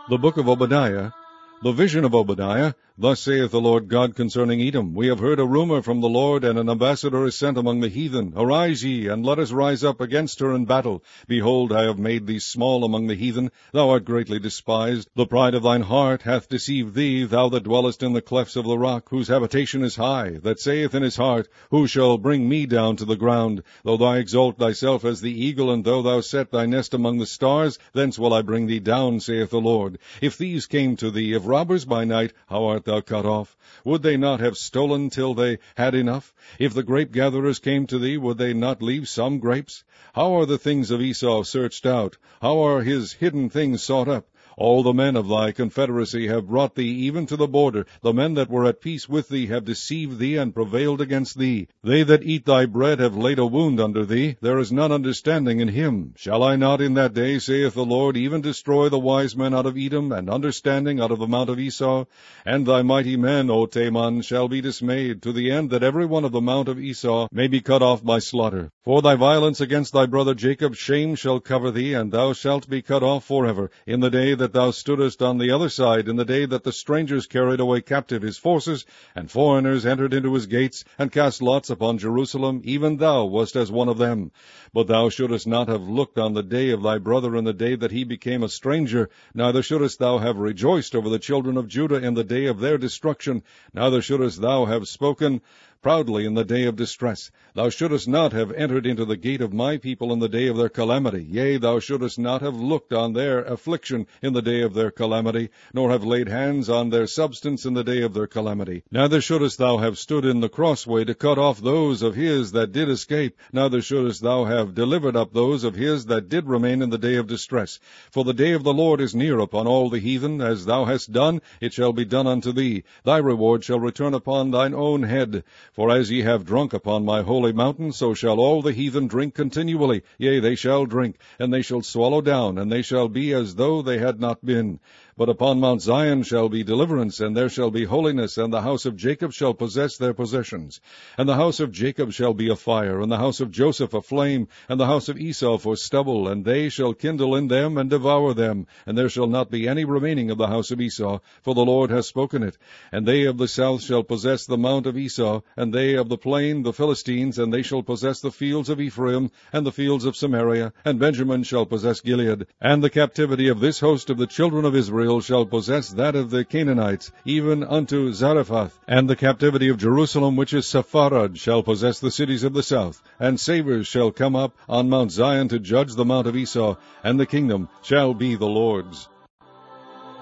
The book of Obadiah, the vision of Obadiah. Thus saith the Lord God concerning Edom, We have heard a rumor from the Lord, and an ambassador is sent among the heathen. Arise ye, and let us rise up against her in battle. Behold, I have made thee small among the heathen. Thou art greatly despised. The pride of thine heart hath deceived thee, thou that dwellest in the clefts of the rock, whose habitation is high, that saith in his heart, Who shall bring me down to the ground? Though thou exalt thyself as the eagle, and though thou set thy nest among the stars, thence will I bring thee down, saith the Lord. If thieves came to thee, if robbers by night, how art thou cut off? Would they not have stolen till they had enough? If the grape-gatherers came to thee, would they not leave some grapes? How are the things of Esau searched out? How are his hidden things sought up? All the men of thy confederacy have brought thee even to the border. The men that were at peace with thee have deceived thee and prevailed against thee. They that eat thy bread have laid a wound under thee. There is none understanding in him. Shall I not in that day, saith the Lord, even destroy the wise men out of Edom, and understanding out of the mount of Esau? And thy mighty men, O Teman, shall be dismayed, to the end that every one of the mount of Esau may be cut off by slaughter. For thy violence against thy brother Jacob, shame shall cover thee, and thou shalt be cut off forever. In the day that thou stoodest on the other side, in the day that the strangers carried away captive his forces, and foreigners entered into his gates, and cast lots upon Jerusalem, even thou wast as one of them. But thou shouldest not have looked on the day of thy brother in the day that he became a stranger, neither shouldest thou have rejoiced over the children of Judah in the day of their destruction, neither shouldest thou have spoken proudly in the day of distress. Thou shouldest not have entered into the gate of my people in the day of their calamity. Yea, thou shouldest not have looked on their affliction in the day of their calamity, nor have laid hands on their substance in the day of their calamity. Neither shouldest thou have stood in the crossway to cut off those of his that did escape, neither shouldest thou have delivered up those of his that did remain in the day of distress. For the day of the Lord is near upon all the heathen. As thou hast done, it shall be done unto thee. Thy reward shall return upon thine own head. For as ye have drunk upon my holy mountain, so shall all the heathen drink continually. Yea, they shall drink, and they shall swallow down, and they shall be as though they had not been. But upon Mount Zion shall be deliverance, and there shall be holiness, and the house of Jacob shall possess their possessions. And the house of Jacob shall be a fire, and the house of Joseph a flame, and the house of Esau for stubble, and they shall kindle in them and devour them. And there shall not be any remaining of the house of Esau, for the Lord hath spoken it. And they of the south shall possess the mount of Esau, and they of the plain the Philistines, and they shall possess the fields of Ephraim, and the fields of Samaria, and Benjamin shall possess Gilead. And the captivity of this host of the children of Israel shall possess that of the Canaanites, even unto Zarephath. And the captivity of Jerusalem, which is Sepharad, shall possess the cities of the south. And savers shall come up on Mount Zion to judge the mount of Esau, and the kingdom shall be the Lord's.